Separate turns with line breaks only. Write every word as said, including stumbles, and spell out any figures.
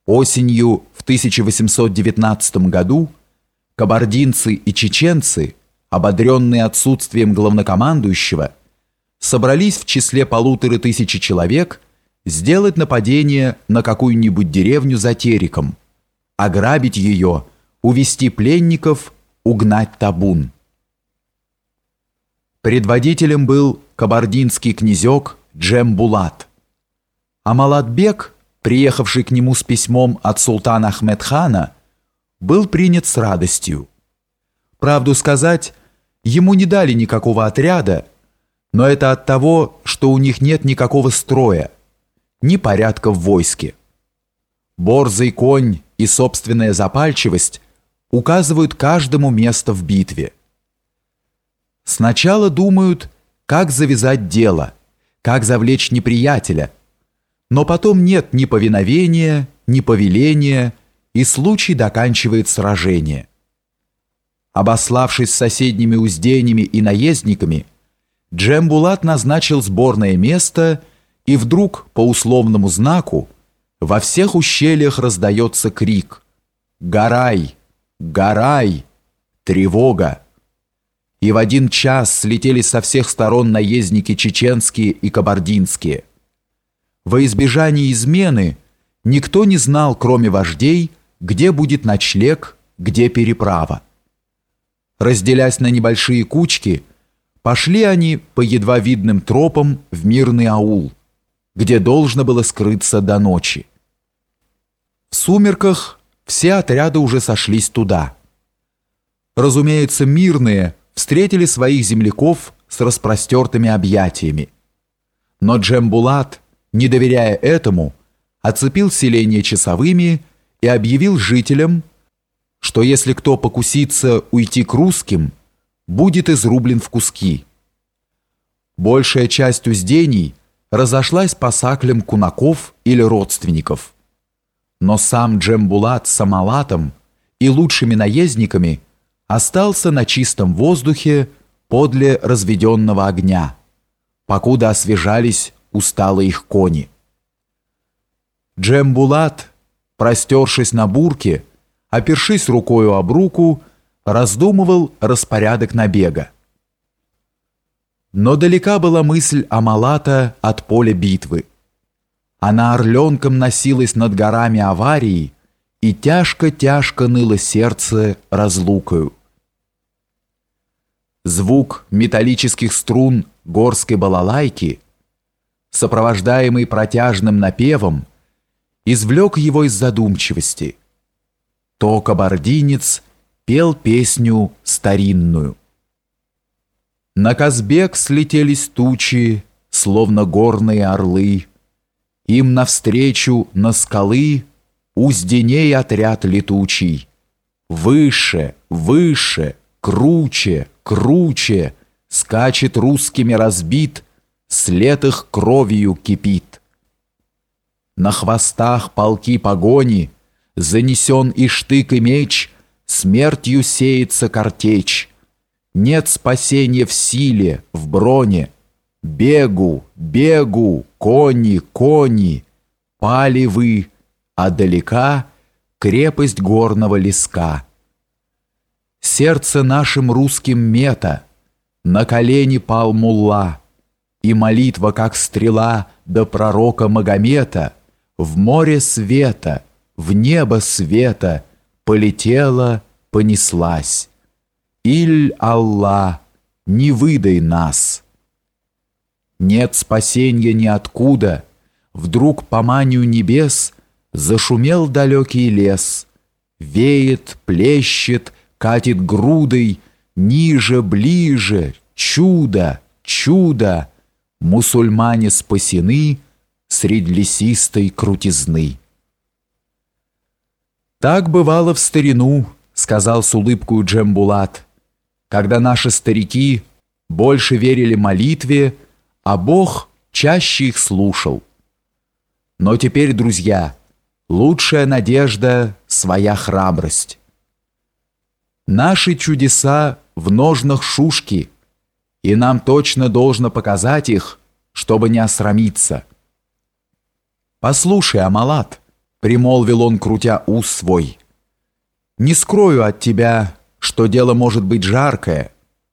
Осенью в тысяча восемьсот девятнадцатом году кабардинцы и чеченцы, ободренные отсутствием главнокомандующего, собрались в числе полутора тысячи человек сделать нападение на какую-нибудь деревню за Тереком, ограбить ее, увести пленников, угнать табун. Предводителем был кабардинский князек Джембулат, а Малатбек, приехавший к нему с письмом от султана Ахмедхана, был принят с радостью. Правду сказать, ему не дали никакого отряда, но это от того, что у них нет никакого строя, ни порядка в войске. Борзый конь и собственная запальчивость указывают каждому место в битве. Сначала думают, как завязать дело, как завлечь неприятеля, но потом нет ни повиновения, ни повеления, и случай доканчивает сражение. Обославшись с соседними уздениями и наездниками, Джембулат назначил сборное место, и вдруг, по условному знаку, во всех ущельях раздается крик «Гарай! Гарай! Тревога!» И в один час слетели со всех сторон наездники чеченские и кабардинские. Во избежание измены никто не знал, кроме вождей, где будет ночлег, где переправа. Разделясь на небольшие кучки, пошли они по едва видным тропам в мирный аул, где должно было скрыться до ночи. В сумерках все отряды уже сошлись туда. Разумеется, мирные встретили своих земляков с распростертыми объятиями. Но Джембулат, не доверяя этому, оцепил селение часовыми и объявил жителям, что если кто покусится уйти к русским, будет изрублен в куски. Большая часть уздений разошлась по саклям кунаков или родственников. Но сам Джембулат с Амалатом и лучшими наездниками остался на чистом воздухе подле разведенного огня, покуда освежались усталые их кони. Джембулат, простершись на бурке, опершись рукою об руку, раздумывал распорядок набега. Но далека была мысль Амалата от поля битвы. Она орленком носилась над горами аварии, и тяжко-тяжко ныло сердце разлукою. Звук металлических струн горской балалайки, сопровождаемый протяжным напевом, извлек его из задумчивости. То кабардинец пел песню старинную. На Казбек слетелись тучи, словно горные орлы. Им навстречу на скалы узденей отряд летучий. Выше, выше, круче, круче скачет русскими разбит, след их кровью кипит. На хвостах полки погони занесен и штык, и меч, смертью сеется картечь. Нет спасения в силе, в броне. Бегу, бегу, кони, кони, пали вы, а далека крепость горного леска. Сердце нашим русским мета, на колени пал мулла, и молитва, как стрела до пророка Магомета, в море света, в небо света полетела, понеслась. Иль Аллах, не выдай нас. Нет спасенья ниоткуда, вдруг по манию небес зашумел далекий лес, веет, плещет, катит грудой, ниже, ближе, чудо, чудо, мусульмане спасены средь лесистой крутизны. Так бывало в старину, сказал с улыбкой Джембулат, когда наши старики больше верили молитве, а Бог чаще их слушал. Но теперь, друзья, лучшая надежда — своя храбрость. Наши чудеса в ножнах шушки, и нам точно должно показать их, чтобы не осрамиться. Послушай, Амалат, примолвил он, крутя ус свой. Не скрою от тебя, что дело может быть жаркое,